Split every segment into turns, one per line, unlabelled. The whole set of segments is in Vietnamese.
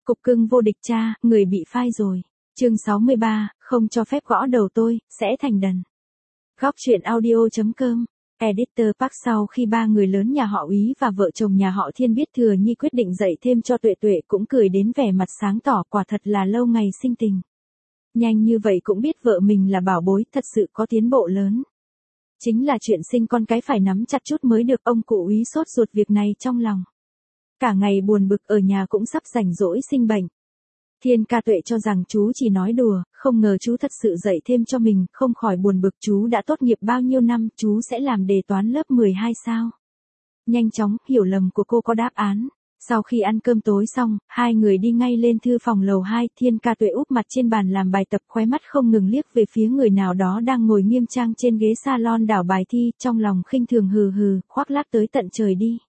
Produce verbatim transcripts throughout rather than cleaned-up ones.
Cục cưng vô địch cha, người bị phai rồi. Chương sáu mươi ba, không cho phép gõ đầu tôi, sẽ thành đần. Góc truyện audio.com. Editor Park. Sau khi ba người lớn nhà họ Úy và vợ chồng nhà họ Thiên biết Thừa Nhi quyết định dạy thêm cho Tuệ Tuệ cũng cười đến vẻ mặt sáng tỏ, quả thật là lâu ngày sinh tình. Nhanh như vậy cũng biết vợ mình là bảo bối, thật sự có tiến bộ lớn. Chính là chuyện sinh con cái phải nắm chặt chút mới được, ông cụ Úy sốt ruột việc này trong lòng. Cả ngày buồn bực ở nhà cũng sắp rảnh rỗi sinh bệnh. Thiên Ca Tuệ cho rằng chú chỉ nói đùa, không ngờ chú thật sự dạy thêm cho mình, không khỏi buồn bực. Chú đã tốt nghiệp bao nhiêu năm, chú sẽ làm đề toán lớp mười hai sao? Nhanh chóng, hiểu lầm của cô có đáp án. Sau khi ăn cơm tối xong, hai người đi ngay lên thư phòng lầu hai, Thiên Ca Tuệ úp mặt trên bàn làm bài tập, khóe mắt không ngừng liếc về phía người nào đó đang ngồi nghiêm trang trên ghế salon đảo bài thi, trong lòng khinh thường hừ hừ, khoác lác tới tận trời đi.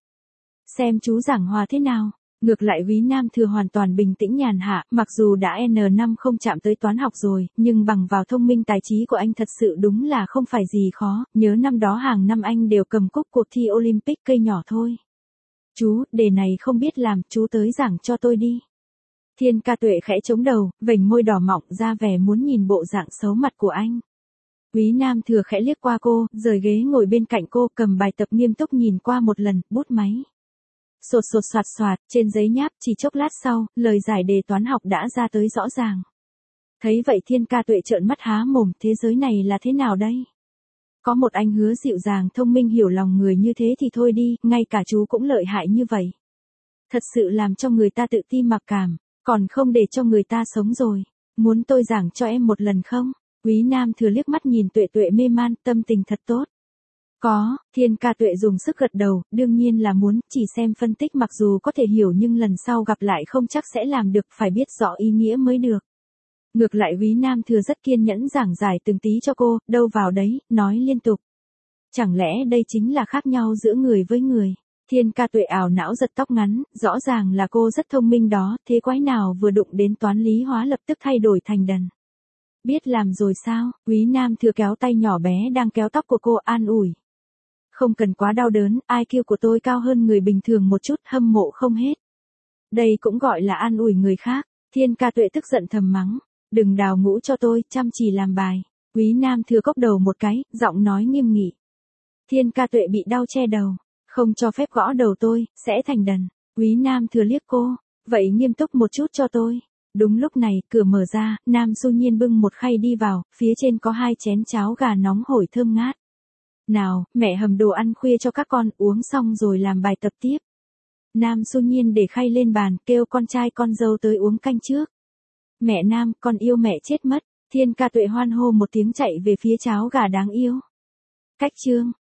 Xem chú giảng hòa thế nào. Ngược lại Úy Nam Thừa hoàn toàn bình tĩnh nhàn hạ, mặc dù đã N năm không chạm tới toán học rồi, nhưng bằng vào thông minh tài trí của anh thật sự đúng là không phải gì khó, nhớ năm đó hàng năm anh đều cầm cúp cuộc thi Olympic cây nhỏ thôi. Chú, đề này không biết làm, chú tới giảng cho tôi đi. Thiên Ca Tuệ khẽ chống đầu, vểnh môi đỏ mọng ra vẻ muốn nhìn bộ dạng xấu mặt của anh. Úy Nam Thừa khẽ liếc qua cô, rời ghế ngồi bên cạnh cô, cầm bài tập nghiêm túc nhìn qua một lần, bút máy. Sột sột soạt soạt, trên giấy nháp, chỉ chốc lát sau, lời giải đề toán học đã ra tới rõ ràng. Thấy vậy Thiên Ca Tuệ trợn mắt há mồm, thế giới này là thế nào đây? Có một anh hứa dịu dàng thông minh hiểu lòng người như thế thì thôi đi, ngay cả chú cũng lợi hại như vậy. Thật sự làm cho người ta tự ti mặc cảm, còn không để cho người ta sống rồi. Muốn tôi giảng cho em một lần không? Úy Nam Thừa liếc mắt nhìn Tuệ Tuệ mê man, tâm tình thật tốt. Có, Thiên Ca Tuệ dùng sức gật đầu, đương nhiên là muốn, chỉ xem phân tích mặc dù có thể hiểu nhưng lần sau gặp lại không chắc sẽ làm được, phải biết rõ ý nghĩa mới được. Ngược lại Úy Nam Thừa rất kiên nhẫn giảng giải từng tí cho cô, đâu vào đấy, nói liên tục. Chẳng lẽ đây chính là khác nhau giữa người với người? Thiên Ca Tuệ ảo não giật tóc ngắn, rõ ràng là cô rất thông minh đó, thế quái nào vừa đụng đến toán lý hóa lập tức thay đổi thành đần. Biết làm rồi sao? Úy Nam Thừa kéo tay nhỏ bé đang kéo tóc của cô, an ủi. Không cần quá đau đớn, I Q của tôi cao hơn người bình thường một chút, hâm mộ không hết. Đây cũng gọi là an ủi người khác. Thiên Ca Tuệ tức giận thầm mắng. Đừng đào ngũ cho tôi, chăm chỉ làm bài. Úy Nam Thừa cốc đầu một cái, giọng nói nghiêm nghị. Thiên Ca Tuệ bị đau che đầu. Không cho phép gõ đầu tôi, sẽ thành đần. Úy Nam Thừa liếc cô. Vậy nghiêm túc một chút cho tôi. Đúng lúc này, cửa mở ra, Nam Xu Nhiên bưng một khay đi vào, phía trên có hai chén cháo gà nóng hổi thơm ngát. Nào, mẹ hầm đồ ăn khuya cho các con, uống xong rồi làm bài tập tiếp. Nam Xu Nhiên để khay lên bàn, kêu con trai con dâu tới uống canh trước. Mẹ Nam, con yêu mẹ chết mất. Thiên Ca Tuệ hoan hô một tiếng chạy về phía cháo gà đáng yêu. Cách chương.